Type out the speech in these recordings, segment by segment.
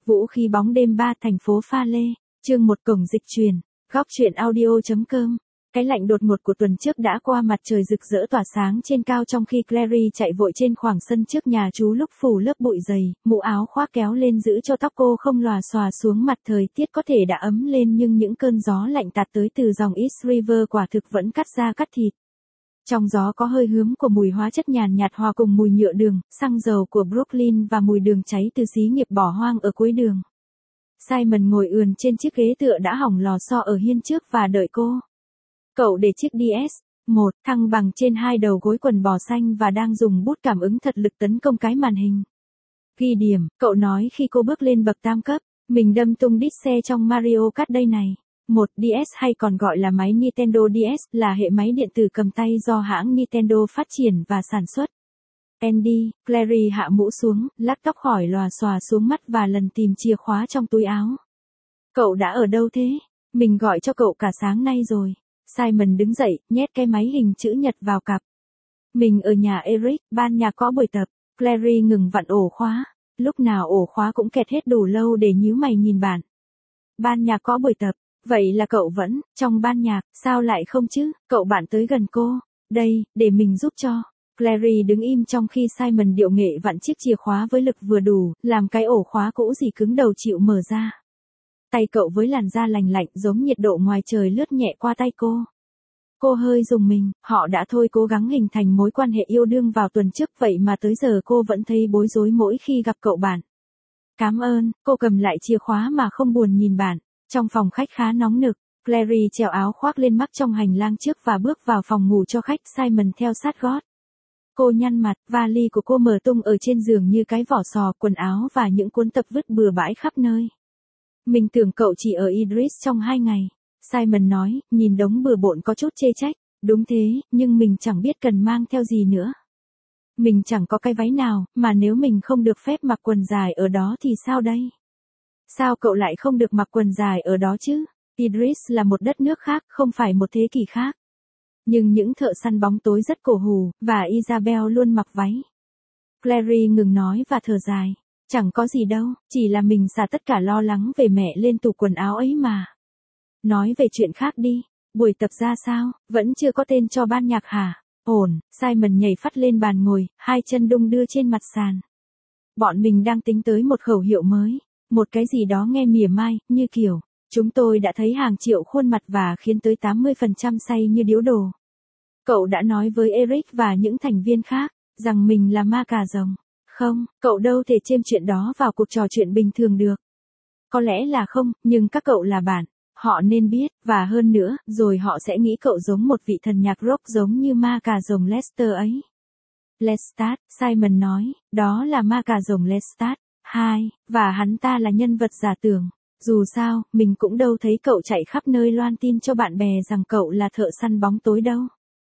Vũ khí bóng đêm 3 thành phố pha lê, chương 1 cổng dịch truyền, góc truyện audio.com. Cái lạnh đột ngột của tuần trước đã qua, mặt trời rực rỡ tỏa sáng trên cao trong khi Clary chạy vội trên khoảng sân trước nhà chú lúc phủ lớp bụi dày, mũ áo khoác kéo lên giữ cho tóc cô không lòa xòa xuống mặt. Thời tiết có thể đã ấm lên nhưng những cơn gió lạnh tạt tới từ dòng East River quả thực vẫn cắt da cắt thịt. Trong gió có hơi hướm của mùi hóa chất nhàn nhạt hòa cùng mùi nhựa đường, xăng dầu của Brooklyn và mùi đường cháy từ xí nghiệp bỏ hoang ở cuối đường. Simon ngồi ườn trên chiếc ghế tựa đã hỏng lò xo ở hiên trước và đợi cô. Cậu để chiếc DS1 thăng bằng trên hai đầu gối quần bò xanh và đang dùng bút cảm ứng thật lực tấn công cái màn hình. Ghi điểm, cậu nói khi cô bước lên bậc tam cấp, mình đâm tung đít xe trong Mario Kart đây này. Một DS hay còn gọi là máy Nintendo DS là hệ máy điện tử cầm tay do hãng Nintendo phát triển và sản xuất. Andy, Clary hạ mũ xuống, lắc tóc khỏi lòa xòa xuống mắt và lần tìm chìa khóa trong túi áo. Cậu đã ở đâu thế? Mình gọi cho cậu cả sáng nay rồi. Simon đứng dậy, nhét cái máy hình chữ nhật vào cặp. Mình ở nhà Eric, ban nhạc có buổi tập. Clary ngừng vặn ổ khóa. Lúc nào ổ khóa cũng kẹt hết đủ lâu để nhíu mày nhìn bạn. Ban nhạc có buổi tập. Vậy là cậu vẫn trong ban nhạc, sao lại không chứ? Cậu bạn tới gần cô. Đây, để mình giúp cho. Clary đứng im trong khi Simon điệu nghệ vặn chiếc chìa khóa với lực vừa đủ, làm cái ổ khóa cũ rỉ cứng đầu chịu mở ra. Tay cậu với làn da lành lạnh giống nhiệt độ ngoài trời lướt nhẹ qua tay cô. Cô hơi rùng mình, họ đã thôi cố gắng hình thành mối quan hệ yêu đương vào tuần trước vậy mà tới giờ cô vẫn thấy bối rối mỗi khi gặp cậu bạn. Cảm ơn, cô cầm lại chìa khóa mà không buồn nhìn bạn. Trong phòng khách khá nóng nực, Clary trèo áo khoác lên mắc trong hành lang trước và bước vào phòng ngủ cho khách. Simon theo sát gót. Cô nhăn mặt, vali của cô mở tung ở trên giường như cái vỏ sò, quần áo và những cuốn tập vứt bừa bãi khắp nơi. Mình tưởng cậu chỉ ở Idris trong 2 ngày. Simon nói, nhìn đống bừa bộn có chút chê trách. Đúng thế, nhưng mình chẳng biết cần mang theo gì nữa. Mình chẳng có cái váy nào, mà nếu mình không được phép mặc quần dài ở đó thì sao đây? Sao cậu lại không được mặc quần dài ở đó chứ? Idris là một đất nước khác, không phải một thế kỷ khác. Nhưng những thợ săn bóng tối rất cổ hủ, và Isabel luôn mặc váy. Clary ngừng nói và thở dài. Chẳng có gì đâu, chỉ là mình xả tất cả lo lắng về mẹ lên tủ quần áo ấy mà. Nói về chuyện khác đi, buổi tập ra sao, vẫn chưa có tên cho ban nhạc hả? Ổn, Simon nhảy phắt lên bàn ngồi, hai chân đung đưa trên mặt sàn. Bọn mình đang tính tới một khẩu hiệu mới. Một cái gì đó nghe mỉa mai, như kiểu, chúng tôi đã thấy hàng triệu khuôn mặt và khiến tới 80% say như điếu đồ. Cậu đã nói với Eric và những thành viên khác, rằng mình là ma cà rồng. Không, cậu đâu thể chêm chuyện đó vào cuộc trò chuyện bình thường được. Có lẽ là không, nhưng các cậu là bạn. Họ nên biết, và hơn nữa, rồi họ sẽ nghĩ cậu giống một vị thần nhạc rock giống như ma cà rồng Lester ấy. Lestat, Simon nói, đó là ma cà rồng Lestat. Và hắn ta là nhân vật giả tưởng. Dù sao, mình cũng đâu thấy cậu chạy khắp nơi loan tin cho bạn bè rằng cậu là thợ săn bóng tối đâu.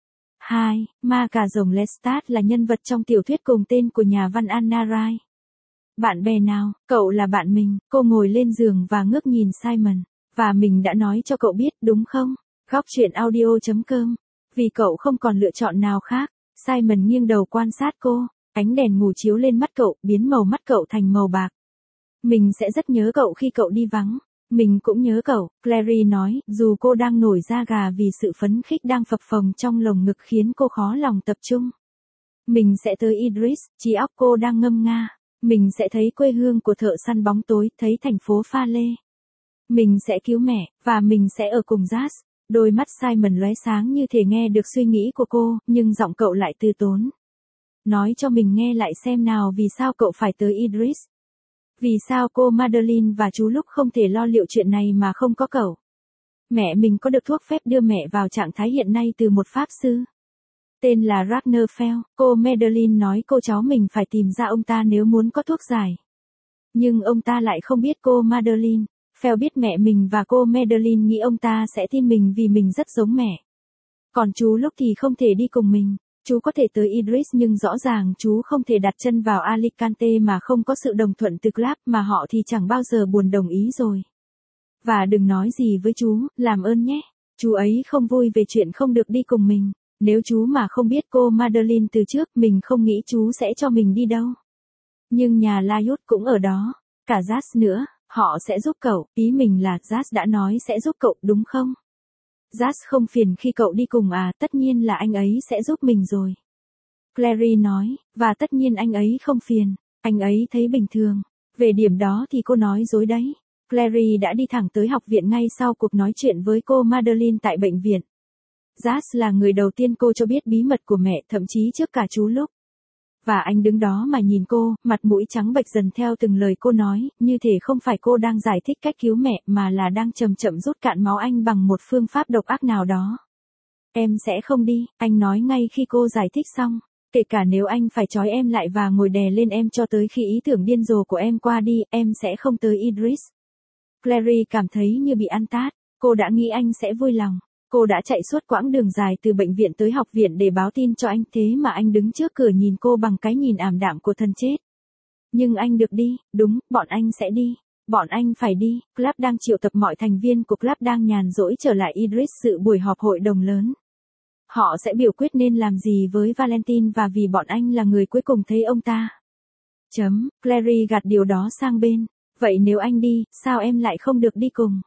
Ma cà rồng Lestat là nhân vật trong tiểu thuyết cùng tên của nhà văn Anna Rai. Bạn bè nào, cậu là bạn mình. Cô ngồi lên giường và ngước nhìn Simon. Và mình đã nói cho cậu biết, đúng không? Góc truyện audio.com. Vì cậu không còn lựa chọn nào khác. Simon nghiêng đầu quan sát cô. Ánh đèn ngủ chiếu lên mắt cậu, biến màu mắt cậu thành màu bạc. Mình sẽ rất nhớ cậu khi cậu đi vắng. Mình cũng nhớ cậu, Clary nói, dù cô đang nổi da gà vì sự phấn khích đang phập phồng trong lồng ngực khiến cô khó lòng tập trung. Mình sẽ tới Idris, trí óc cô đang ngâm nga. Mình sẽ thấy quê hương của thợ săn bóng tối, thấy thành phố pha lê. Mình sẽ cứu mẹ, và mình sẽ ở cùng Jazz. Đôi mắt Simon lóe sáng như thể nghe được suy nghĩ của cô, nhưng giọng cậu lại từ tốn. Nói cho mình nghe lại xem nào, vì sao cậu phải tới Idris? Vì sao cô Madeline và chú Lúc không thể lo liệu chuyện này mà không có cậu? Mẹ mình có được thuốc phép đưa mẹ vào trạng thái hiện nay từ một pháp sư. Tên là Ragnar Fell. Cô Madeline nói cô cháu mình phải tìm ra ông ta nếu muốn có thuốc giải. Nhưng ông ta lại không biết cô Madeline. Fell biết mẹ mình và cô Madeline nghĩ ông ta sẽ tin mình vì mình rất giống mẹ. Còn chú Lúc thì không thể đi cùng mình. Chú có thể tới Idris nhưng rõ ràng chú không thể đặt chân vào Alicante mà không có sự đồng thuận từ Club, mà họ thì chẳng bao giờ buồn đồng ý rồi. Và đừng nói gì với chú, làm ơn nhé. Chú ấy không vui về chuyện không được đi cùng mình. Nếu chú mà không biết cô Madeline từ trước, mình không nghĩ chú sẽ cho mình đi đâu. Nhưng nhà Layut cũng ở đó. cả Jazz nữa, họ sẽ giúp cậu, ý mình là Jazz đã nói sẽ giúp cậu đúng không? Jazz không phiền khi cậu đi cùng à, tất nhiên là anh ấy sẽ giúp mình rồi. Clary nói, và tất nhiên anh ấy không phiền, anh ấy thấy bình thường. Về điểm đó thì cô nói dối đấy. Clary đã đi thẳng tới học viện ngay sau cuộc nói chuyện với cô Madeline tại bệnh viện. Jazz là người đầu tiên cô cho biết bí mật của mẹ, thậm chí trước cả chú Luke. Và anh đứng đó mà nhìn cô, mặt mũi trắng bệch dần theo từng lời cô nói, như thể không phải cô đang giải thích cách cứu mẹ mà là đang chậm chậm rút cạn máu anh bằng một phương pháp độc ác nào đó. Em sẽ không đi, anh nói ngay khi cô giải thích xong. Kể cả nếu anh phải trói em lại và ngồi đè lên em cho tới khi ý tưởng điên rồ của em qua đi, em sẽ không tới Idris. Clary cảm thấy như bị ăn tát, cô đã nghĩ anh sẽ vui lòng. Cô đã chạy suốt quãng đường dài từ bệnh viện tới học viện để báo tin cho anh, thế mà anh đứng trước cửa nhìn cô bằng cái nhìn ảm đạm của thần chết. Nhưng anh được đi, đúng, bọn anh sẽ đi. Bọn anh phải đi. Club đang triệu tập mọi thành viên của club đang nhàn rỗi trở lại Idris dự buổi họp hội đồng lớn. Họ sẽ biểu quyết nên làm gì với Valentine và vì bọn anh là người cuối cùng thấy ông ta. Clary gạt điều đó sang bên. Vậy nếu anh đi, sao em lại không được đi cùng?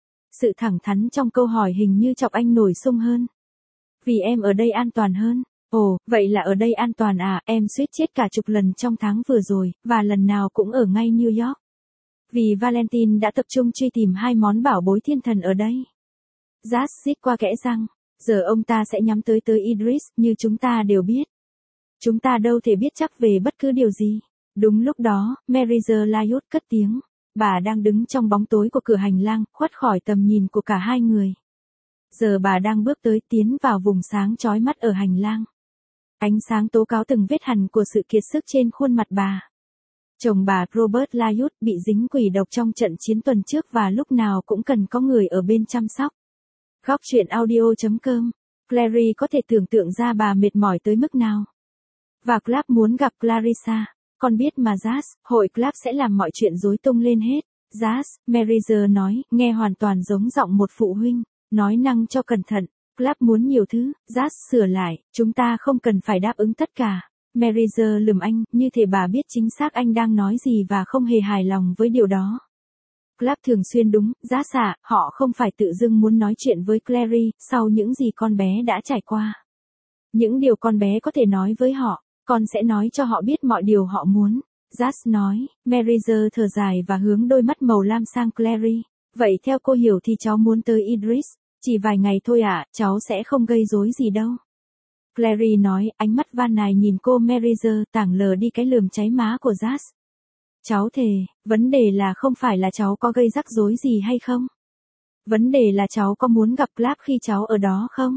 Sự thẳng thắn trong câu hỏi hình như chọc anh nổi xung hơn. Vì em ở đây an toàn hơn. Ồ, vậy là ở đây an toàn à, em suýt chết cả chục lần trong tháng vừa rồi, và lần nào cũng ở ngay New York. Vì Valentine đã tập trung truy tìm hai món bảo bối thiên thần ở đây. Jazz rít qua kẽ răng. Giờ ông ta sẽ nhắm tới Idris, như chúng ta đều biết. Chúng ta đâu thể biết chắc về bất cứ điều gì. Đúng lúc đó, Merizer Lyot cất tiếng. Bà đang đứng trong bóng tối của cửa hành lang, khuất khỏi tầm nhìn của cả hai người. Giờ bà đang bước tới, tiến vào vùng sáng chói mắt ở hành lang. Ánh sáng tố cáo từng vết hằn của sự kiệt sức trên khuôn mặt bà. Chồng bà Robert Lyot bị dính quỷ độc trong trận chiến tuần trước và lúc nào cũng cần có người ở bên chăm sóc. Góc truyện audio.com. Clary có thể tưởng tượng ra bà mệt mỏi tới mức nào. Và Club muốn gặp Clarissa. Con biết mà Jazz, hội Club sẽ làm mọi chuyện rối tung lên hết. Jazz, Merizer nói, nghe hoàn toàn giống giọng một phụ huynh. Nói năng cho cẩn thận. Club muốn nhiều thứ. Jazz sửa lại, chúng ta không cần phải đáp ứng tất cả. Merizer lườm anh, như thể bà biết chính xác anh đang nói gì và không hề hài lòng với điều đó. Club thường xuyên đúng, Jazz ạ, họ không phải tự dưng muốn nói chuyện với Clary, sau những gì con bé đã trải qua. Những điều con bé có thể nói với họ, con sẽ nói cho họ biết mọi điều họ muốn. Jazz nói, Merizer thở dài và hướng đôi mắt màu lam sang Clary. Vậy theo cô hiểu thì cháu muốn tới Idris, chỉ vài ngày thôi ạ, cháu sẽ không gây rối gì đâu. Clary nói, ánh mắt van nài nhìn cô Merizer tảng lờ đi cái lườm cháy má của Jazz. Cháu thề, vấn đề là không phải là cháu có gây rắc rối gì hay không. Vấn đề là cháu có muốn gặp Club khi cháu ở đó không?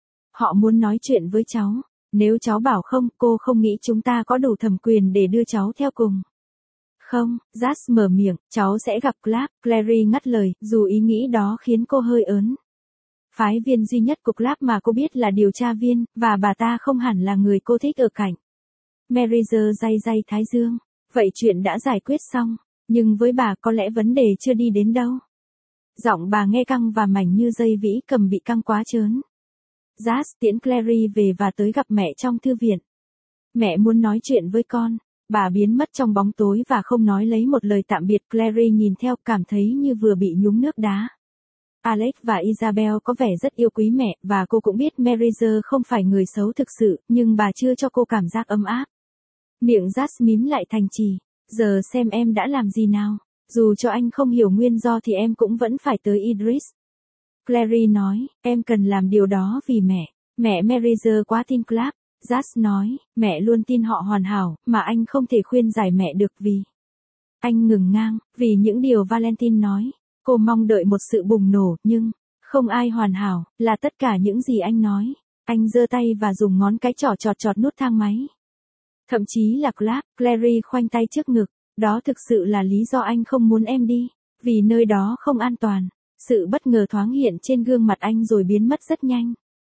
Họ muốn nói chuyện với cháu. Nếu cháu bảo không, cô không nghĩ chúng ta có đủ thẩm quyền để đưa cháu theo cùng. Không, Jazz mở miệng, cháu sẽ gặp Club. Clary ngắt lời, dù ý nghĩ đó khiến cô hơi ớn. Phái viên duy nhất của Club mà cô biết là điều tra viên, và bà ta không hẳn là người cô thích ở cạnh. Merizer day thái dương. Vậy chuyện đã giải quyết xong, nhưng với bà có lẽ vấn đề chưa đi đến đâu. Giọng bà nghe căng và mảnh như dây vĩ cầm bị căng quá trớn. Jazz tiễn Clary về và tới gặp mẹ trong thư viện. Mẹ muốn nói chuyện với con. Bà biến mất trong bóng tối và không nói lấy một lời tạm biệt. Clary nhìn theo cảm thấy như vừa bị nhúng nước đá. Alex và Isabel có vẻ rất yêu quý mẹ và cô cũng biết Merizer không phải người xấu thực sự, nhưng bà chưa cho cô cảm giác ấm áp. Miệng Jazz mím lại thành chì. Giờ xem em đã làm gì nào. Dù cho anh không hiểu nguyên do thì em cũng vẫn phải tới Idris. Clary nói, em cần làm điều đó vì mẹ. Mẹ Merizer quá tin Club. Jazz nói, mẹ luôn tin họ hoàn hảo, mà anh không thể khuyên giải mẹ được vì. Anh ngừng ngang, vì những điều Valentine nói. Cô mong đợi một sự bùng nổ, nhưng, không ai hoàn hảo, là tất cả những gì anh nói. Anh giơ tay và dùng ngón cái trỏ chọt nút thang máy. Thậm chí là Club. Clary khoanh tay trước ngực. Đó thực sự là lý do anh không muốn em đi. Vì nơi đó không an toàn. Sự bất ngờ thoáng hiện trên gương mặt anh rồi biến mất rất nhanh.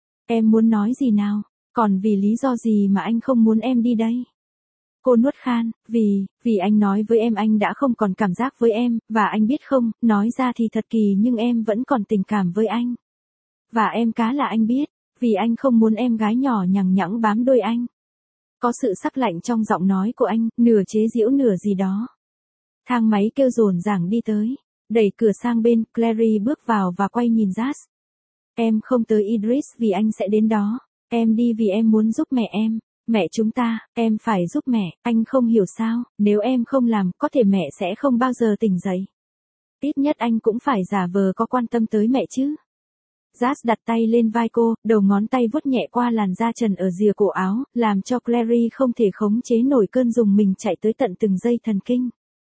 Em muốn nói gì nào? Còn vì lý do gì mà anh không muốn em đi đây? Cô nuốt khan, vì anh nói với em anh đã không còn cảm giác với em, và anh biết không, nói ra thì thật kỳ nhưng em vẫn còn tình cảm với anh. Và em cá là anh biết, vì anh không muốn em gái nhỏ nhằng nhẵng bám đuôi anh. Có sự sắc lạnh trong giọng nói của anh, nửa chế giễu nửa gì đó. Thang máy kêu rồn ràng đi tới. Đẩy cửa sang bên, Clary bước vào và quay nhìn Jas. Em không tới Idris vì anh sẽ đến đó. Em đi vì em muốn giúp mẹ em. Mẹ chúng ta, em phải giúp mẹ, anh không hiểu sao, nếu em không làm, có thể mẹ sẽ không bao giờ tỉnh dậy. Ít nhất anh cũng phải giả vờ có quan tâm tới mẹ chứ. Jas đặt tay lên vai cô, đầu ngón tay vuốt nhẹ qua làn da trần ở rìa cổ áo, làm cho Clary không thể khống chế nổi cơn rùng mình chạy tới tận từng dây thần kinh.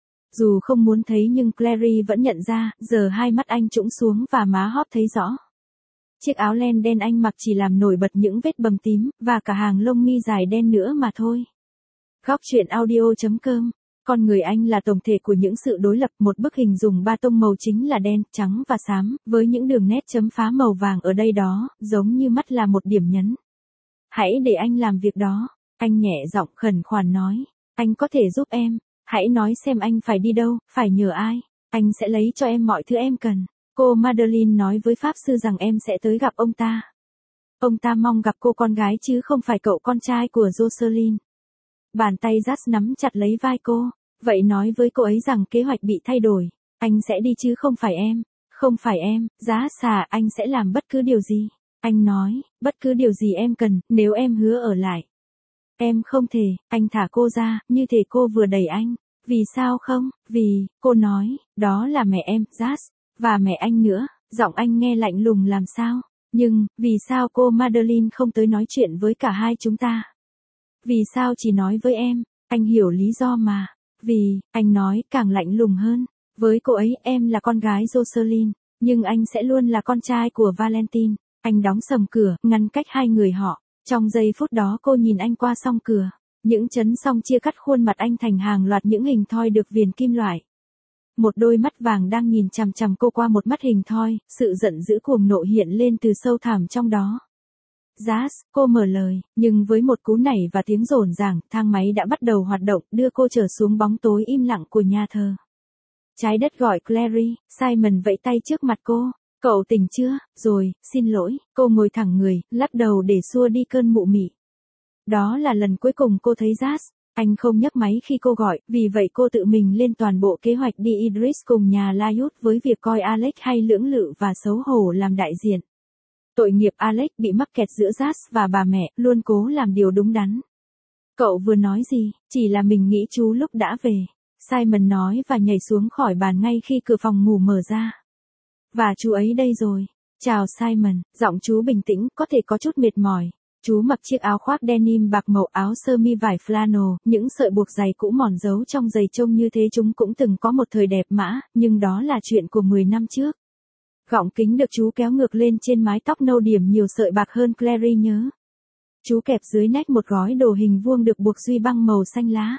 Dù không muốn thấy nhưng Clary vẫn nhận ra, giờ hai mắt anh trũng xuống và má hóp thấy rõ. Chiếc áo len đen anh mặc chỉ làm nổi bật những vết bầm tím, và cả hàng lông mi dài đen nữa mà thôi. Góc truyện audio.com. Con người anh là tổng thể của những sự đối lập, một bức hình dùng ba tông màu chính là đen, trắng và xám, với những đường nét chấm phá màu vàng ở đây đó, giống như mắt là một điểm nhấn. Hãy để anh làm việc đó. Anh nhẹ giọng khẩn khoản nói. Anh có thể giúp em. Hãy nói xem anh phải đi đâu, phải nhờ ai. Anh sẽ lấy cho em mọi thứ em cần. Cô Madeline nói với pháp sư rằng em sẽ tới gặp ông ta. Ông ta mong gặp cô con gái chứ không phải cậu con trai của Jocelyn. Bàn tay Jas nắm chặt lấy vai cô. Vậy nói với cô ấy rằng kế hoạch bị thay đổi. Anh sẽ đi chứ không phải em. Không phải em, Giá xà, anh sẽ làm bất cứ điều gì. Anh nói, bất cứ điều gì em cần, nếu em hứa ở lại. Em không thể, anh thả cô ra, như thể cô vừa đẩy anh. Vì sao không? Vì, cô nói, đó là mẹ em, Jas. Và mẹ anh nữa, giọng anh nghe lạnh lùng làm sao. Nhưng, vì sao cô Madeline không tới nói chuyện với cả hai chúng ta? Vì sao chỉ nói với em? Anh hiểu lý do mà. Vì, anh nói, càng lạnh lùng hơn. Với cô ấy, em là con gái Jocelyn, nhưng anh sẽ luôn là con trai của Valentine. Anh đóng sầm cửa, ngăn cách hai người họ. Trong giây phút đó cô nhìn anh qua song cửa. Những chấn song chia cắt khuôn mặt anh thành hàng loạt những hình thoi được viền kim loại. Một đôi mắt vàng đang nhìn chằm chằm cô qua một mắt hình thoi, sự giận dữ cuồng nộ hiện lên từ sâu thẳm trong đó. Jas, cô mở lời, nhưng với một cú nảy và tiếng rồn ràng, thang máy đã bắt đầu hoạt động, đưa cô trở xuống bóng tối im lặng của nhà thờ. Trái đất gọi Clary, Simon vẫy tay trước mặt cô. Cậu tỉnh chưa? Rồi, xin lỗi. Cô ngồi thẳng người, lắc đầu để xua đi cơn mụ mị. Đó là lần cuối cùng cô thấy Jas. Anh không nhấc máy khi cô gọi, vì vậy cô tự mình lên toàn bộ kế hoạch đi Idris cùng nhà Layut với việc coi Alex hay lưỡng lự và xấu hổ làm đại diện. Tội nghiệp Alex bị mắc kẹt giữa Jas và bà mẹ, luôn cố làm điều đúng đắn. Cậu vừa nói gì? Chỉ là mình nghĩ chú lúc đã về. Simon nói và nhảy xuống khỏi bàn ngay khi cửa phòng ngủ mở ra. Và chú ấy đây rồi. Chào Simon, giọng chú bình tĩnh, có thể có chút mệt mỏi. Chú mặc chiếc áo khoác denim bạc màu, áo sơ mi vải flannel, những sợi buộc giày cũ mòn dấu trong giày trông như thế chúng cũng từng có một thời đẹp mã, nhưng đó là chuyện của 10 năm trước. Gọng kính được chú kéo ngược lên trên mái tóc nâu điểm nhiều sợi bạc hơn Clary nhớ. Chú kẹp dưới nách một gói đồ hình vuông được buộc duy băng màu xanh lá.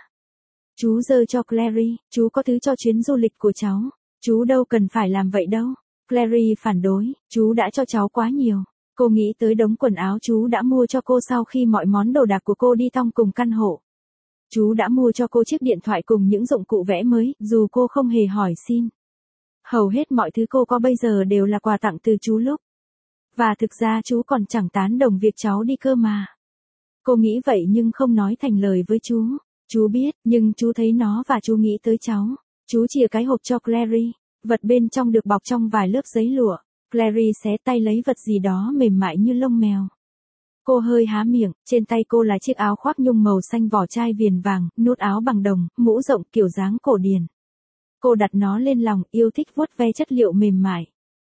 Chú giơ cho Clary, chú có thứ cho chuyến du lịch của cháu. Chú đâu cần phải làm vậy đâu. Clary phản đối, chú đã cho cháu quá nhiều. Cô nghĩ tới đống quần áo chú đã mua cho cô sau khi mọi món đồ đạc của cô đi tong cùng căn hộ. Chú đã mua cho cô chiếc điện thoại cùng những dụng cụ vẽ mới, dù cô không hề hỏi xin. Hầu hết mọi thứ cô có bây giờ đều là quà tặng từ chú lúc. Và thực ra chú còn chẳng tán đồng việc cháu đi cơ mà. Cô nghĩ vậy nhưng không nói thành lời với chú. Chú biết, nhưng chú thấy nó và chú nghĩ tới cháu. Chú chìa cái hộp cho Clary. Vật bên trong được bọc trong vài lớp giấy lụa. Clary xé tay lấy vật gì đó mềm mại như lông mèo. Cô hơi há miệng, trên tay cô là chiếc áo khoác nhung màu xanh vỏ chai viền vàng, nút áo bằng đồng, mũ rộng kiểu dáng cổ điển. Cô đặt nó lên lòng, yêu thích vuốt ve chất liệu mềm mại.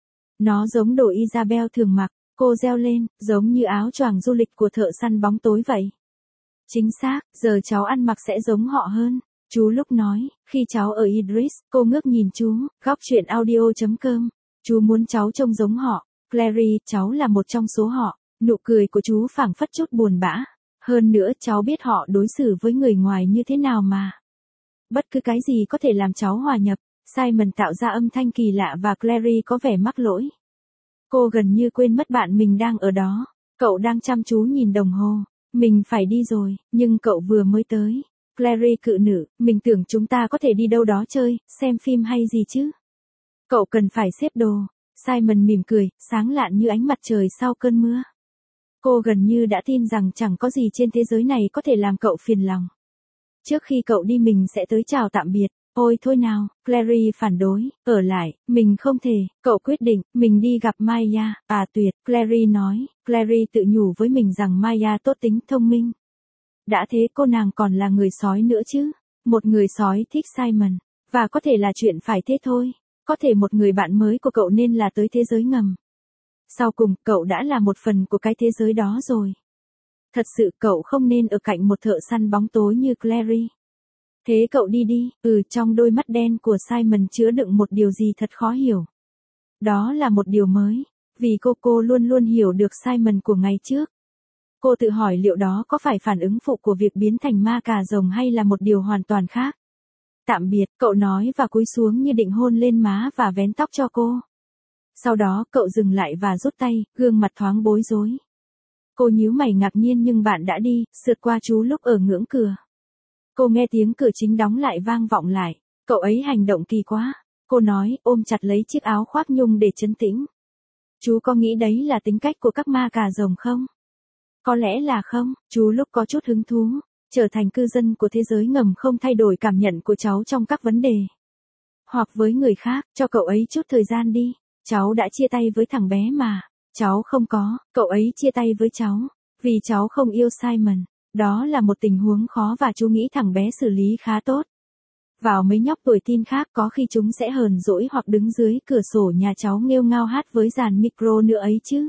Nó giống đồ Isabel thường mặc, cô reo lên, giống như áo choàng du lịch của thợ săn bóng tối vậy. Chính xác, giờ cháu ăn mặc sẽ giống họ hơn. Chú lúc nói, khi cháu ở Idris, cô ngước nhìn chú, góc truyện audio.com. Chú muốn cháu trông giống họ. Clary, cháu là một trong số họ. Nụ cười của chú phảng phất chút buồn bã. Hơn nữa cháu biết họ đối xử với người ngoài như thế nào mà. Bất cứ cái gì có thể làm cháu hòa nhập. Simon tạo ra âm thanh kỳ lạ và Clary có vẻ mắc lỗi. Cô gần như quên mất bạn mình đang ở đó. Cậu đang chăm chú nhìn đồng hồ. Mình phải đi rồi, nhưng cậu vừa mới tới. Clary cự nữ, mình tưởng chúng ta có thể đi đâu đó chơi, xem phim hay gì chứ. Cậu cần phải xếp đồ. Simon mỉm cười, sáng lạn như ánh mặt trời sau cơn mưa. Cô gần như đã tin rằng chẳng có gì trên thế giới này có thể làm cậu phiền lòng. Trước khi cậu đi mình sẽ tới chào tạm biệt. Ôi thôi nào, Clary phản đối, ở lại, mình không thể, cậu quyết định, mình đi gặp Maya, tuyệt, Clary nói, Clary tự nhủ với mình rằng Maya tốt tính thông minh. Đã thế cô nàng còn là người sói nữa chứ, một người sói thích Simon, và có thể là chuyện phải thế thôi, có thể một người bạn mới của cậu nên là tới thế giới ngầm. Sau cùng, cậu đã là một phần của cái thế giới đó rồi. Thật sự cậu không nên ở cạnh một thợ săn bóng tối như Clary. Thế cậu đi đi, trong đôi mắt đen của Simon chứa đựng một điều gì thật khó hiểu. Đó là một điều mới, vì cô luôn luôn hiểu được Simon của ngày trước. Cô tự hỏi liệu đó có phải phản ứng phụ của việc biến thành ma cà rồng hay là một điều hoàn toàn khác. Tạm biệt, cậu nói và cúi xuống như định hôn lên má và vén tóc cho cô. Sau đó cậu dừng lại và rút tay, gương mặt thoáng bối rối. Cô nhíu mày ngạc nhiên nhưng bạn đã đi, sượt qua chú lúc ở ngưỡng cửa. Cô nghe tiếng cửa chính đóng lại vang vọng lại. Cậu ấy hành động kỳ quá. Cô nói, ôm chặt lấy chiếc áo khoác nhung để trấn tĩnh. Chú có nghĩ đấy là tính cách của các ma cà rồng không? Có lẽ là không, chú lúc có chút hứng thú. Trở thành cư dân của thế giới ngầm không thay đổi cảm nhận của cháu trong các vấn đề. Hoặc với người khác, cho cậu ấy chút thời gian đi. Cháu đã chia tay với thằng bé mà. Cháu không có, cậu ấy chia tay với cháu. Vì cháu không yêu Simon. Đó là một tình huống khó và chú nghĩ thằng bé xử lý khá tốt. Vào mấy nhóc tuổi teen khác có khi chúng sẽ hờn dỗi hoặc đứng dưới cửa sổ nhà cháu nghêu ngao hát với dàn micro nữa ấy chứ.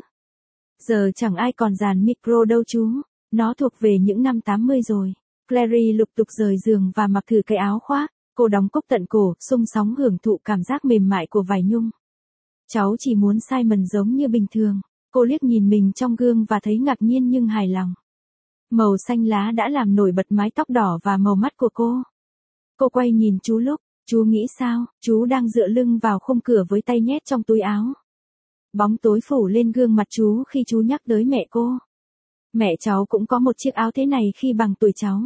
Giờ chẳng ai còn dàn micro đâu chú. Nó thuộc về những năm 80 rồi. Clary lục tục rời giường và mặc thử cái áo khoác. Cô đóng cúc tận cổ, sung sóng hưởng thụ cảm giác mềm mại của vải nhung. Cháu chỉ muốn Simon giống như bình thường. Cô liếc nhìn mình trong gương và thấy ngạc nhiên nhưng hài lòng. Màu xanh lá đã làm nổi bật mái tóc đỏ và màu mắt của cô. Cô quay nhìn chú lúc, chú nghĩ sao, chú đang dựa lưng vào khung cửa với tay nhét trong túi áo. Bóng tối phủ lên gương mặt chú khi chú nhắc tới mẹ cô. Mẹ cháu cũng có một chiếc áo thế này khi bằng tuổi cháu.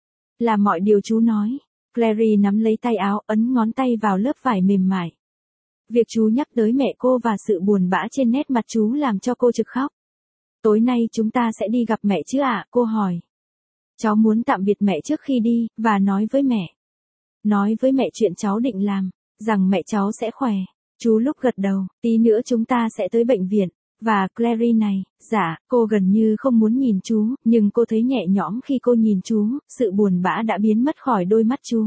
Là mọi điều chú nói. Clary nắm lấy tay áo, ấn ngón tay vào lớp vải mềm mại. Việc chú nhắc tới mẹ cô và sự buồn bã trên nét mặt chú làm cho cô trực khóc. Tối nay chúng ta sẽ đi gặp mẹ chứ ạ? Cô hỏi. Cháu muốn tạm biệt mẹ trước khi đi, và nói với mẹ. Nói với mẹ chuyện cháu định làm, rằng mẹ cháu sẽ khỏe. Chú lúc gật đầu, tí nữa chúng ta sẽ tới bệnh viện. Và Clary này, dạ, cô gần như không muốn nhìn chú, nhưng cô thấy nhẹ nhõm khi cô nhìn chú, sự buồn bã đã biến mất khỏi đôi mắt chú.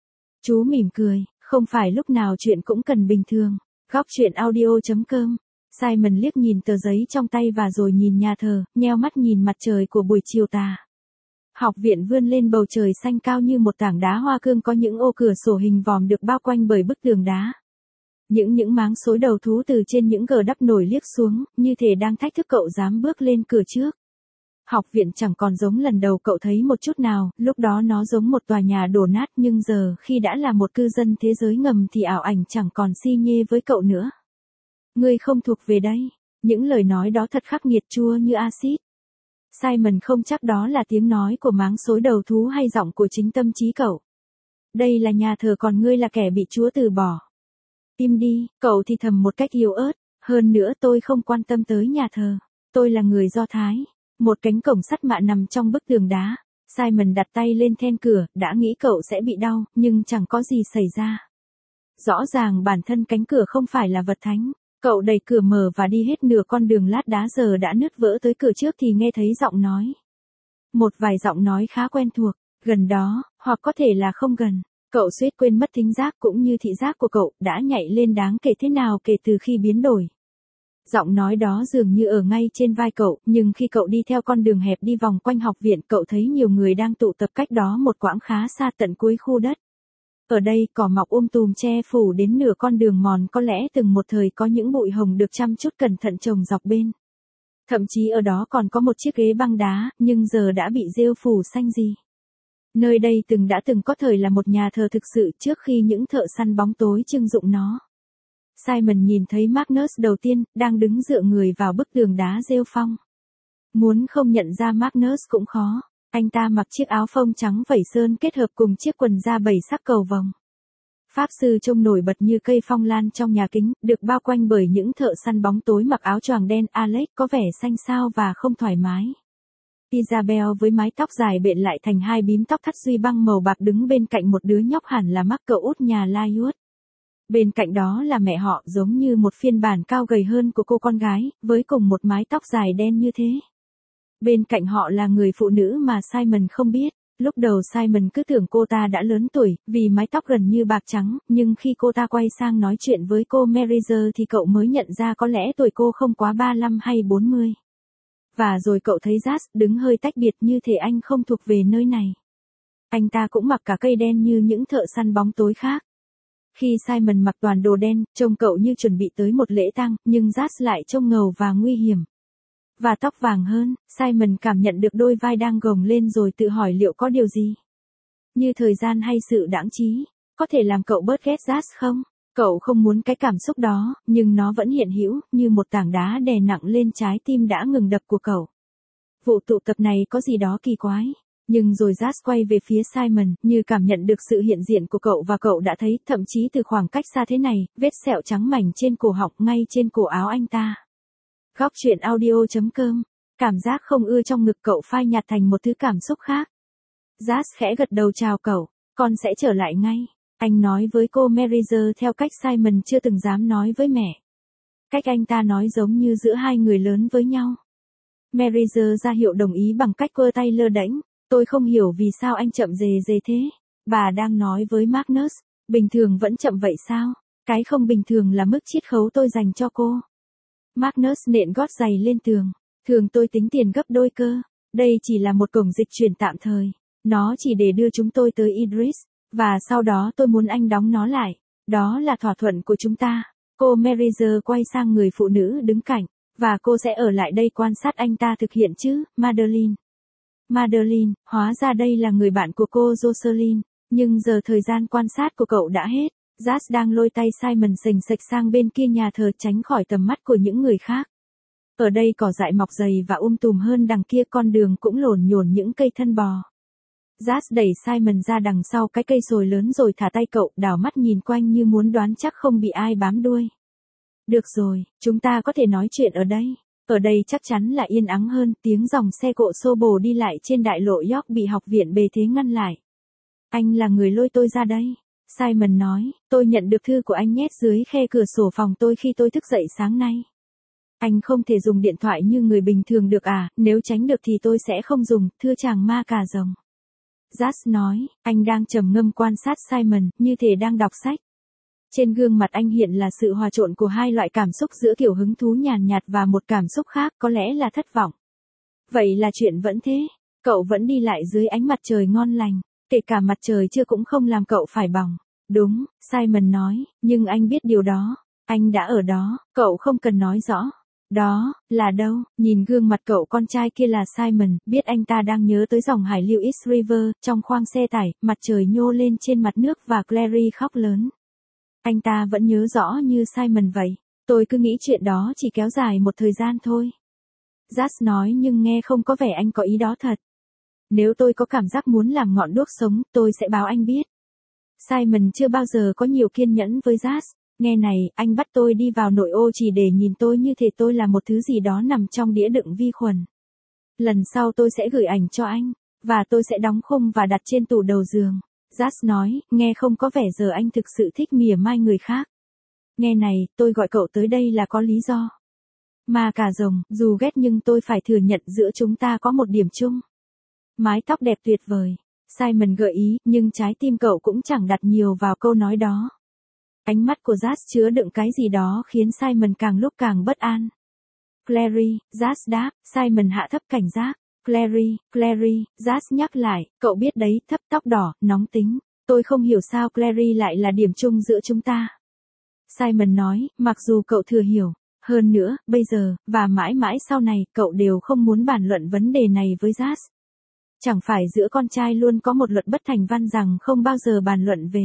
Chú mỉm cười, không phải lúc nào chuyện cũng cần bình thường. Góc chuyện audio.com. Simon liếc nhìn tờ giấy trong tay và rồi nhìn nhà thờ, nheo mắt nhìn mặt trời của buổi chiều tà. Học viện vươn lên bầu trời xanh cao như một tảng đá hoa cương có những ô cửa sổ hình vòm được bao quanh bởi bức tường đá. Những máng xối đầu thú từ trên những gờ đắp nổi liếc xuống, như thể đang thách thức cậu dám bước lên cửa trước. Học viện chẳng còn giống lần đầu cậu thấy một chút nào, lúc đó nó giống một tòa nhà đổ nát nhưng giờ khi đã là một cư dân thế giới ngầm thì ảo ảnh chẳng còn si nhê với cậu nữa. Ngươi không thuộc về đây. Những lời nói đó thật khắc nghiệt chua như axit. Simon không chắc đó là tiếng nói của máng xối đầu thú hay giọng của chính tâm trí cậu. Đây là nhà thờ còn ngươi là kẻ bị Chúa từ bỏ. Im đi, cậu thì thầm một cách yếu ớt. Hơn nữa tôi không quan tâm tới nhà thờ. Tôi là người Do Thái. Một cánh cổng sắt mạ nằm trong bức tường đá. Simon đặt tay lên then cửa, đã nghĩ cậu sẽ bị đau, nhưng chẳng có gì xảy ra. Rõ ràng bản thân cánh cửa không phải là vật thánh. Cậu đẩy cửa mở và đi hết nửa con đường lát đá giờ đã nứt vỡ tới cửa trước thì nghe thấy giọng nói. Một vài giọng nói khá quen thuộc, gần đó, hoặc có thể là không gần. Cậu suýt quên mất thính giác cũng như thị giác của cậu đã nhảy lên đáng kể thế nào kể từ khi biến đổi. Giọng nói đó dường như ở ngay trên vai cậu, nhưng khi cậu đi theo con đường hẹp đi vòng quanh học viện cậu thấy nhiều người đang tụ tập cách đó một quãng khá xa tận cuối khu đất. Ở đây cỏ mọc tùm che phủ đến nửa con đường mòn có lẽ từng một thời có những bụi hồng được chăm chút cẩn thận trồng dọc bên. Thậm chí ở đó còn có một chiếc ghế băng đá, nhưng giờ đã bị rêu phủ xanh gì. Nơi đây đã từng có thời là một nhà thờ thực sự trước khi những thợ săn bóng tối trưng dụng nó. Simon nhìn thấy Magnus đầu tiên, đang đứng dựa người vào bức tường đá rêu phong. Muốn không nhận ra Magnus cũng khó. Anh ta mặc chiếc áo phông trắng vẩy sơn kết hợp cùng chiếc quần da 7 sắc cầu vồng. Pháp sư trông nổi bật như cây phong lan trong nhà kính, được bao quanh bởi những thợ săn bóng tối mặc áo choàng đen Alex có vẻ xanh xao và không thoải mái. Isabel với mái tóc dài bện lại thành hai bím tóc thắt duy băng màu bạc đứng bên cạnh một đứa nhóc hẳn là mắc cậu út nhà Lywood. Bên cạnh đó là mẹ họ giống như một phiên bản cao gầy hơn của cô con gái, với cùng một mái tóc dài đen như thế. Bên cạnh họ là người phụ nữ mà Simon không biết. Lúc đầu Simon cứ tưởng cô ta đã lớn tuổi, vì mái tóc gần như bạc trắng, nhưng khi cô ta quay sang nói chuyện với cô Merizer thì cậu mới nhận ra có lẽ tuổi cô không quá 35 hay 40. Và rồi cậu thấy Jas đứng hơi tách biệt như thể anh không thuộc về nơi này. Anh ta cũng mặc cả cây đen như những thợ săn bóng tối khác. Khi Simon mặc toàn đồ đen, trông cậu như chuẩn bị tới một lễ tang, nhưng Jas lại trông ngầu và nguy hiểm. Và tóc vàng hơn, Simon cảm nhận được đôi vai đang gồng lên rồi tự hỏi liệu có điều gì. Như thời gian hay sự đãng trí, có thể làm cậu bớt ghét Jas không? Cậu không muốn cái cảm xúc đó, nhưng nó vẫn hiện hữu, như một tảng đá đè nặng lên trái tim đã ngừng đập của cậu. Vụ tụ tập này có gì đó kỳ quái. Nhưng rồi Jas quay về phía Simon, như cảm nhận được sự hiện diện của cậu và cậu đã thấy, thậm chí từ khoảng cách xa thế này, vết sẹo trắng mảnh trên cổ họng ngay trên cổ áo anh ta. Góc truyện audio.com. Cảm giác không ưa trong ngực cậu phai nhạt thành một thứ cảm xúc khác. Jas khẽ gật đầu chào cậu, con sẽ trở lại ngay. Anh nói với cô Merizer theo cách Simon chưa từng dám nói với mẹ. Cách anh ta nói giống như giữa hai người lớn với nhau. Merizer ra hiệu đồng ý bằng cách quơ tay lơ đễnh. Tôi không hiểu vì sao anh chậm rề thế. Bà đang nói với Magnus, bình thường vẫn chậm vậy sao? Cái không bình thường là mức chiết khấu tôi dành cho cô. Magnus nện gót giày lên tường. Thường tôi tính tiền gấp đôi cơ. Đây chỉ là một cổng dịch chuyển tạm thời. Nó chỉ để đưa chúng tôi tới Idris. Và sau đó tôi muốn anh đóng nó lại. Đó là thỏa thuận của chúng ta. Cô Merizer quay sang người phụ nữ đứng cạnh. Và cô sẽ ở lại đây quan sát anh ta thực hiện chứ, Madeline. Madeline, hóa ra đây là người bạn của cô Jocelyn. Nhưng giờ thời gian quan sát của cậu đã hết. Jas đang lôi tay Simon sềnh sệch sang bên kia nhà thờ tránh khỏi tầm mắt của những người khác. Ở đây cỏ dại mọc dày và tùm hơn đằng kia, con đường cũng lổn nhổn những cây thân bò. Jas đẩy Simon ra đằng sau cái cây sồi lớn rồi thả tay cậu, đảo mắt nhìn quanh như muốn đoán chắc không bị ai bám đuôi. Được rồi, chúng ta có thể nói chuyện ở đây. Ở đây chắc chắn là yên ắng hơn, tiếng dòng xe cộ xô bồ đi lại trên đại lộ York bị học viện bề thế ngăn lại. Anh là người lôi tôi ra đây. Simon nói, tôi nhận được thư của anh nhét dưới khe cửa sổ phòng tôi khi tôi thức dậy sáng nay. Anh không thể dùng điện thoại như người bình thường được à, nếu tránh được thì tôi sẽ không dùng, thưa chàng ma cà rồng. Jas nói, anh đang trầm ngâm quan sát Simon, như thể đang đọc sách. Trên gương mặt anh hiện là sự hòa trộn của hai loại cảm xúc giữa kiểu hứng thú nhàn nhạt và một cảm xúc khác, có lẽ là thất vọng. Vậy là chuyện vẫn thế. Cậu vẫn đi lại dưới ánh mặt trời ngon lành. Kể cả mặt trời chưa cũng không làm cậu phải bỏng. Đúng, Simon nói, nhưng anh biết điều đó. Anh đã ở đó, cậu không cần nói rõ. Đó, là đâu? Nhìn gương mặt cậu con trai kia là Simon, biết anh ta đang nhớ tới dòng hải lưu East River, trong khoang xe tải, mặt trời nhô lên trên mặt nước và Clary khóc lớn. Anh ta vẫn nhớ rõ như Simon vậy. Tôi cứ nghĩ chuyện đó chỉ kéo dài một thời gian thôi. Jas nói nhưng nghe không có vẻ anh có ý đó thật. Nếu tôi có cảm giác muốn làm ngọn đuốc sống, tôi sẽ báo anh biết. Simon chưa bao giờ có nhiều kiên nhẫn với Jas. Nghe này, anh bắt tôi đi vào nội ô chỉ để nhìn tôi như thể tôi là một thứ gì đó nằm trong đĩa đựng vi khuẩn. Lần sau tôi sẽ gửi ảnh cho anh. Và tôi sẽ đóng khung và đặt trên tủ đầu giường. Jas nói, nghe không có vẻ giờ anh thực sự thích mỉa mai người khác. Nghe này, tôi gọi cậu tới đây là có lý do. Ma cà rồng, dù ghét nhưng tôi phải thừa nhận giữa chúng ta có một điểm chung. Mái tóc đẹp tuyệt vời. Simon gợi ý, nhưng trái tim cậu cũng chẳng đặt nhiều vào câu nói đó. Ánh mắt của Jas chứa đựng cái gì đó khiến Simon càng lúc càng bất an. Clary, Jas đáp, Simon hạ thấp cảnh giác. Clary, Jas nhắc lại, cậu biết đấy, thấp tóc đỏ, nóng tính. Tôi không hiểu sao Clary lại là điểm chung giữa chúng ta. Simon nói, mặc dù cậu thừa hiểu. Hơn nữa, bây giờ, và mãi mãi sau này, cậu đều không muốn bàn luận vấn đề này với Jas. Chẳng phải giữa con trai luôn có một luật bất thành văn rằng không bao giờ bàn luận về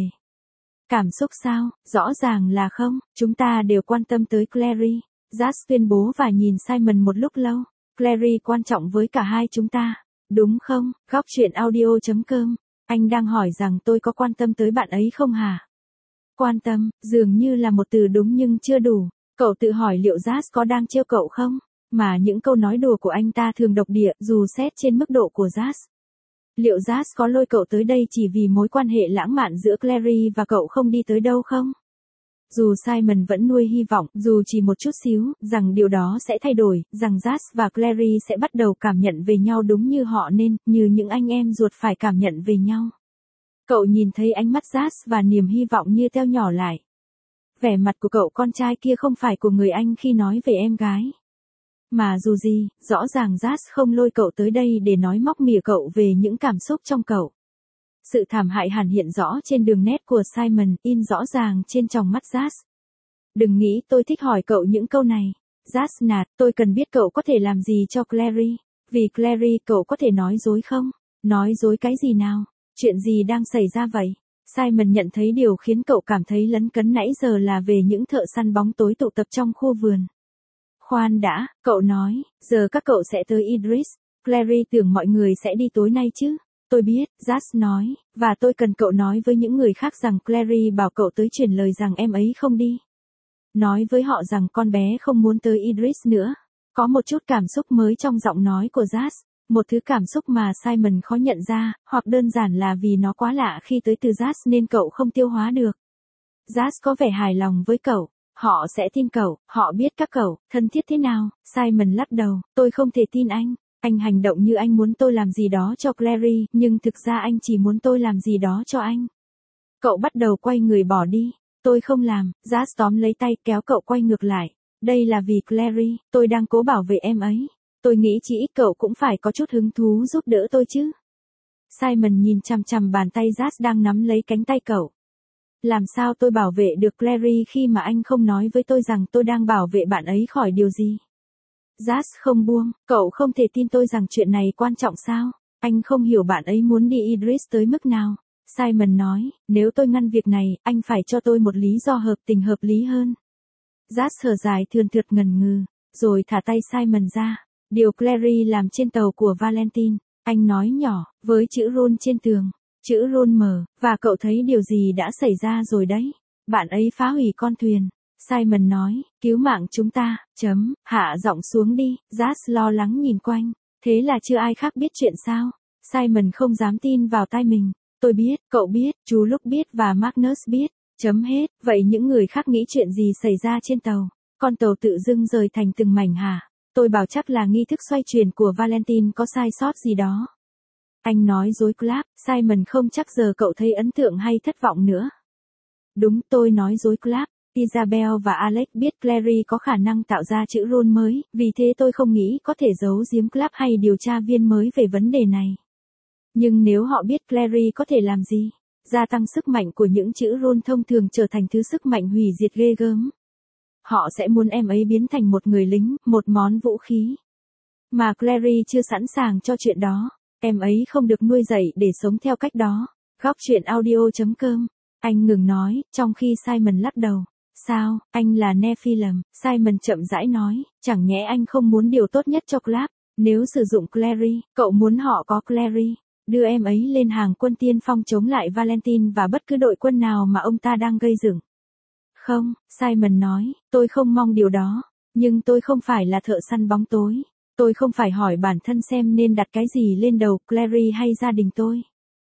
cảm xúc sao? Rõ ràng là không, chúng ta đều quan tâm tới Clary. Jas tuyên bố và nhìn Simon một lúc lâu. Clary quan trọng với cả hai chúng ta, đúng không? Góc truyện audio.com. Anh đang hỏi rằng tôi có quan tâm tới bạn ấy không hả? Quan tâm, dường như là một từ đúng nhưng chưa đủ. Cậu tự hỏi liệu Jas có đang trêu cậu không? Mà những câu nói đùa của anh ta thường độc địa dù xét trên mức độ của Jas. Liệu Jas có lôi cậu tới đây chỉ vì mối quan hệ lãng mạn giữa Clary và cậu không đi tới đâu không? Dù Simon vẫn nuôi hy vọng, dù chỉ một chút xíu, rằng điều đó sẽ thay đổi, rằng Jas và Clary sẽ bắt đầu cảm nhận về nhau đúng như họ nên, như những anh em ruột phải cảm nhận về nhau. Cậu nhìn thấy ánh mắt Jas và niềm hy vọng như teo nhỏ lại. Vẻ mặt của cậu con trai kia không phải của người anh khi nói về em gái. Mà dù gì, rõ ràng Jas không lôi cậu tới đây để nói móc mỉa cậu về những cảm xúc trong cậu. Sự thảm hại hẳn hiện rõ trên đường nét của Simon, in rõ ràng trên tròng mắt Jas. Đừng nghĩ tôi thích hỏi cậu những câu này. Jas nạt, tôi cần biết cậu có thể làm gì cho Clary. Vì Clary cậu có thể nói dối không? Nói dối cái gì nào? Chuyện gì đang xảy ra vậy? Simon nhận thấy điều khiến cậu cảm thấy lấn cấn nãy giờ là về những thợ săn bóng tối tụ tập trong khu vườn. Khoan đã, cậu nói, giờ các cậu sẽ tới Idris. Clary tưởng mọi người sẽ đi tối nay chứ. Tôi biết, Jas nói, và tôi cần cậu nói với những người khác rằng Clary bảo cậu tới truyền lời rằng em ấy không đi. Nói với họ rằng con bé không muốn tới Idris nữa. Có một chút cảm xúc mới trong giọng nói của Jas, một thứ cảm xúc mà Simon khó nhận ra, hoặc đơn giản là vì nó quá lạ khi tới từ Jas nên cậu không tiêu hóa được. Jas có vẻ hài lòng với cậu. Họ sẽ tin cậu, họ biết các cậu, thân thiết thế nào. Simon lắc đầu, tôi không thể tin anh. Anh hành động như anh muốn tôi làm gì đó cho Clary, nhưng thực ra anh chỉ muốn tôi làm gì đó cho anh. Cậu bắt đầu quay người bỏ đi. Tôi không làm. Jas tóm lấy tay kéo cậu quay ngược lại. Đây là vì Clary, tôi đang cố bảo vệ em ấy. Tôi nghĩ chỉ ít cậu cũng phải có chút hứng thú giúp đỡ tôi chứ. Simon nhìn chằm chằm bàn tay Jas đang nắm lấy cánh tay cậu. Làm sao tôi bảo vệ được Clary khi mà anh không nói với tôi rằng tôi đang bảo vệ bạn ấy khỏi điều gì? Jas không buông, cậu không thể tin tôi rằng chuyện này quan trọng sao? Anh không hiểu bạn ấy muốn đi Idris tới mức nào. Simon nói, nếu tôi ngăn việc này, anh phải cho tôi một lý do hợp tình hợp lý hơn. Jas thở dài thườn thượt ngần ngừ, rồi thả tay Simon ra. Điều Clary làm trên tàu của Valentine, anh nói nhỏ, với chữ run trên tường. Chữ run mờ, và cậu thấy điều gì đã xảy ra rồi đấy. Bạn ấy phá hủy con thuyền. Simon nói, cứu mạng chúng ta, hạ giọng xuống đi. Jas lo lắng nhìn quanh. Thế là chưa ai khác biết chuyện sao? Simon không dám tin vào tai mình. Tôi biết, cậu biết, chú Luke biết và Magnus biết. Hết, vậy những người khác nghĩ chuyện gì xảy ra trên tàu? Con tàu tự dưng rời thành từng mảnh hả? Tôi bảo chắc là nghi thức xoay chuyển của Valentine có sai sót gì đó. Anh nói dối Clap, Simon không chắc giờ cậu thấy ấn tượng hay thất vọng nữa. Đúng, tôi nói dối Clap. Isabel và Alex biết Clary có khả năng tạo ra chữ rune mới, vì thế tôi không nghĩ có thể giấu giếm Clap hay điều tra viên mới về vấn đề này. Nhưng nếu họ biết Clary có thể làm gì? Gia tăng sức mạnh của những chữ rune thông thường trở thành thứ sức mạnh hủy diệt ghê gớm. Họ sẽ muốn em ấy biến thành một người lính, một món vũ khí. Mà Clary chưa sẵn sàng cho chuyện đó. Em ấy không được nuôi dạy để sống theo cách đó. Góc chuyện audio.com. Anh ngừng nói, trong khi Simon lắc đầu. Sao, anh là Nephilim, Simon chậm rãi nói, chẳng nhẽ anh không muốn điều tốt nhất cho Clap. Nếu sử dụng Clary, cậu muốn họ có Clary. Đưa em ấy lên hàng quân tiên phong chống lại Valentine và bất cứ đội quân nào mà ông ta đang gây dựng. Không, Simon nói, tôi không mong điều đó. Nhưng tôi không phải là thợ săn bóng tối. Tôi không phải hỏi bản thân xem nên đặt cái gì lên đầu Clary hay gia đình tôi.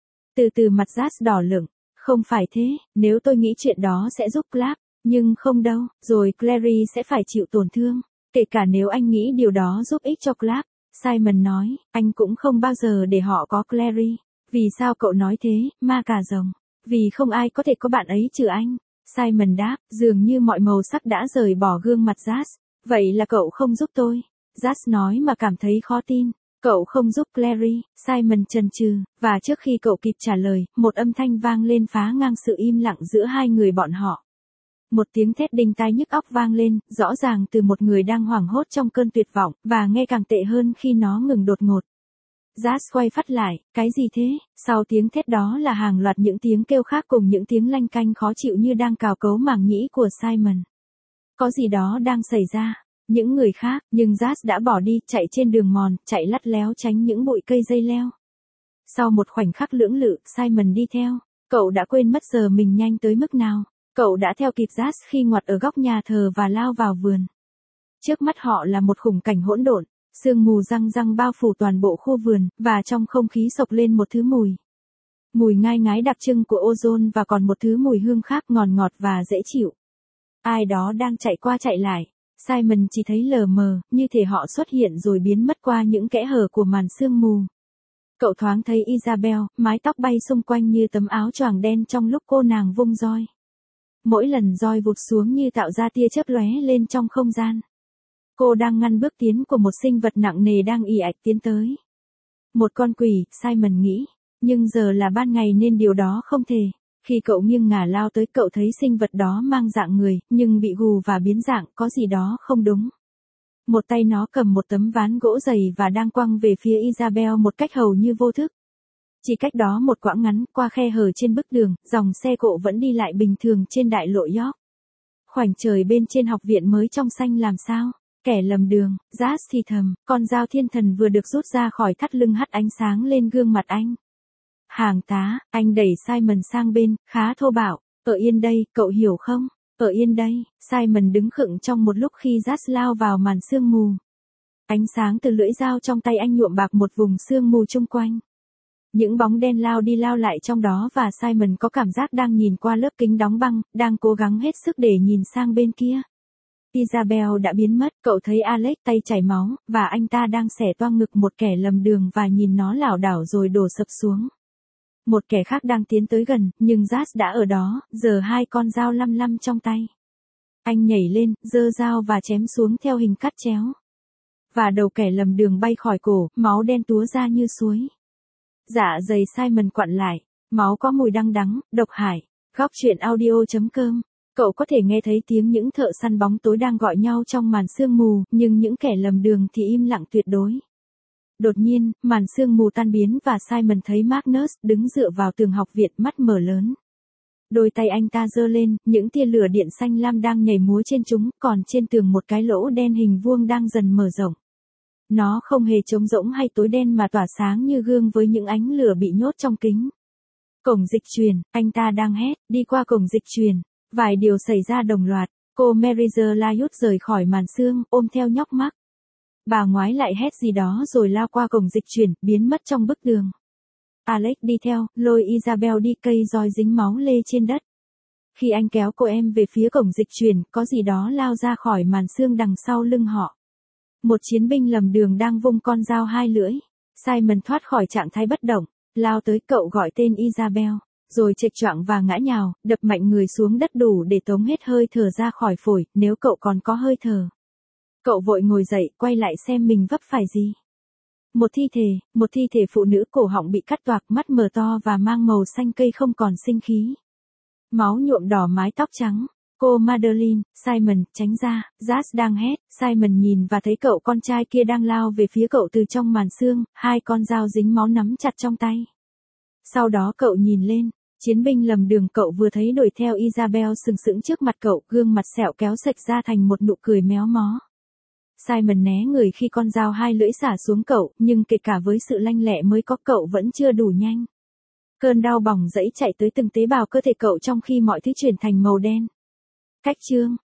Từ từ mặt Jas đỏ lửng. Không phải thế, nếu tôi nghĩ chuyện đó sẽ giúp Clap. Nhưng không đâu, rồi Clary sẽ phải chịu tổn thương. Kể cả nếu anh nghĩ điều đó giúp ích cho Clap. Simon nói, anh cũng không bao giờ để họ có Clary. Vì sao cậu nói thế, ma cà rồng? Vì không ai có thể có bạn ấy trừ anh. Simon đáp, dường như mọi màu sắc đã rời bỏ gương mặt Jas. Vậy là cậu không giúp tôi. Jas nói mà cảm thấy khó tin. Cậu không giúp Clary. Simon chần chừ, và trước khi cậu kịp trả lời, một âm thanh vang lên phá ngang sự im lặng giữa hai người bọn họ. Một tiếng thét đinh tai nhức óc vang lên, rõ ràng từ một người đang hoảng hốt trong cơn tuyệt vọng, và nghe càng tệ hơn khi nó ngừng đột ngột. Jas quay phát lại, cái gì thế? Sau tiếng thét đó là hàng loạt những tiếng kêu khác cùng những tiếng lanh canh khó chịu như đang cào cấu màng nhĩ của Simon. Có gì đó đang xảy ra. Những người khác, nhưng Jas đã bỏ đi, chạy trên đường mòn, chạy lắt léo tránh những bụi cây dây leo. Sau một khoảnh khắc lưỡng lự, Simon đi theo. Cậu đã quên mất giờ mình nhanh tới mức nào. Cậu đã theo kịp Jas khi ngoặt ở góc nhà thờ và lao vào vườn. Trước mắt họ là một khung cảnh hỗn độn, sương mù răng răng bao phủ toàn bộ khu vườn, và trong không khí xộc lên một thứ mùi. Mùi ngai ngái đặc trưng của ozone và còn một thứ mùi hương khác ngọt ngọt và dễ chịu. Ai đó đang chạy qua chạy lại. Simon chỉ thấy lờ mờ, như thể họ xuất hiện rồi biến mất qua những kẽ hở của màn sương mù. Cậu thoáng thấy Isabel, mái tóc bay xung quanh như tấm áo choàng đen trong lúc cô nàng vung roi. Mỗi lần roi vụt xuống như tạo ra tia chớp lóe lên trong không gian. Cô đang ngăn bước tiến của một sinh vật nặng nề đang ì ạch tiến tới. Một con quỷ, Simon nghĩ, nhưng giờ là ban ngày nên điều đó không thể. Khi cậu nghiêng ngả lao tới, cậu thấy sinh vật đó mang dạng người, nhưng bị gù và biến dạng, có gì đó không đúng. Một tay nó cầm một tấm ván gỗ dày và đang quăng về phía Isabel một cách hầu như vô thức. Chỉ cách đó một quãng ngắn, qua khe hở trên bức đường, dòng xe cộ vẫn đi lại bình thường trên đại lộ York. Khoảnh trời bên trên học viện mới trong xanh làm sao? Kẻ lầm đường, Jazz thì thầm, con dao thiên thần vừa được rút ra khỏi thắt lưng hắt ánh sáng lên gương mặt anh. Hàng tá, anh đẩy Simon sang bên, khá thô bạo, ở yên đây, cậu hiểu không? Ở yên đây, Simon đứng khựng trong một lúc khi Jazz lao vào màn sương mù. Ánh sáng từ lưỡi dao trong tay anh nhuộm bạc một vùng sương mù chung quanh. Những bóng đen lao đi lao lại trong đó và Simon có cảm giác đang nhìn qua lớp kính đóng băng, đang cố gắng hết sức để nhìn sang bên kia. Isabel đã biến mất, cậu thấy Alex tay chảy máu, và anh ta đang xẻ toang ngực một kẻ lầm đường và nhìn nó lảo đảo rồi đổ sập xuống. Một kẻ khác đang tiến tới gần, nhưng Jazz đã ở đó, giơ hai con dao lăm lăm trong tay. Anh nhảy lên, giơ dao và chém xuống theo hình cắt chéo. Và đầu kẻ lầm đường bay khỏi cổ, máu đen túa ra như suối. Dạ dày Simon quặn lại, máu có mùi đắng đắng, độc hại. Góc truyện audio.com. Cậu có thể nghe thấy tiếng những thợ săn bóng tối đang gọi nhau trong màn sương mù, nhưng những kẻ lầm đường thì im lặng tuyệt đối. Đột nhiên, màn sương mù tan biến và Simon thấy Magnus đứng dựa vào tường học viện, mắt mở lớn. Đôi tay anh ta giơ lên, những tia lửa điện xanh lam đang nhảy múa trên chúng, còn trên tường một cái lỗ đen hình vuông đang dần mở rộng. Nó không hề trống rỗng hay tối đen mà tỏa sáng như gương với những ánh lửa bị nhốt trong kính. Cổng dịch truyền, anh ta đang hét, đi qua cổng dịch truyền. Vài điều xảy ra đồng loạt, cô Merizer Lyot rời khỏi màn sương, ôm theo nhóc Mark. Bà ngoái lại hét gì đó rồi lao qua cổng dịch chuyển, biến mất trong bức tường. Alex đi theo, lôi Isabel đi, cây roi dính máu lê trên đất. Khi anh kéo cô em về phía cổng dịch chuyển, có gì đó lao ra khỏi màn sương đằng sau lưng họ. Một chiến binh lầm đường đang vung con dao hai lưỡi. Simon thoát khỏi trạng thái bất động, lao tới, cậu gọi tên Isabel, rồi chệch choạng và ngã nhào, đập mạnh người xuống đất đủ để tống hết hơi thở ra khỏi phổi, nếu cậu còn có hơi thở. Cậu vội ngồi dậy, quay lại xem mình vấp phải gì. Một thi thể phụ nữ, cổ họng bị cắt toạc, mắt mở to và mang màu xanh cây, không còn sinh khí. Máu nhuộm đỏ mái tóc trắng. Cô Madeline, Simon, tránh ra, Jazz đang hét. Simon nhìn và thấy cậu con trai kia đang lao về phía cậu từ trong màn sương, hai con dao dính máu nắm chặt trong tay. Sau đó cậu nhìn lên, chiến binh lầm đường cậu vừa thấy đuổi theo Isabel sừng sững trước mặt cậu, gương mặt sẹo kéo sệch ra thành một nụ cười méo mó. Simon né người khi con dao hai lưỡi xả xuống cậu, nhưng kể cả với sự lanh lẹ mới có, cậu vẫn chưa đủ nhanh. Cơn đau bỏng rẫy chạy tới từng tế bào cơ thể cậu trong khi mọi thứ chuyển thành màu đen. Cách chương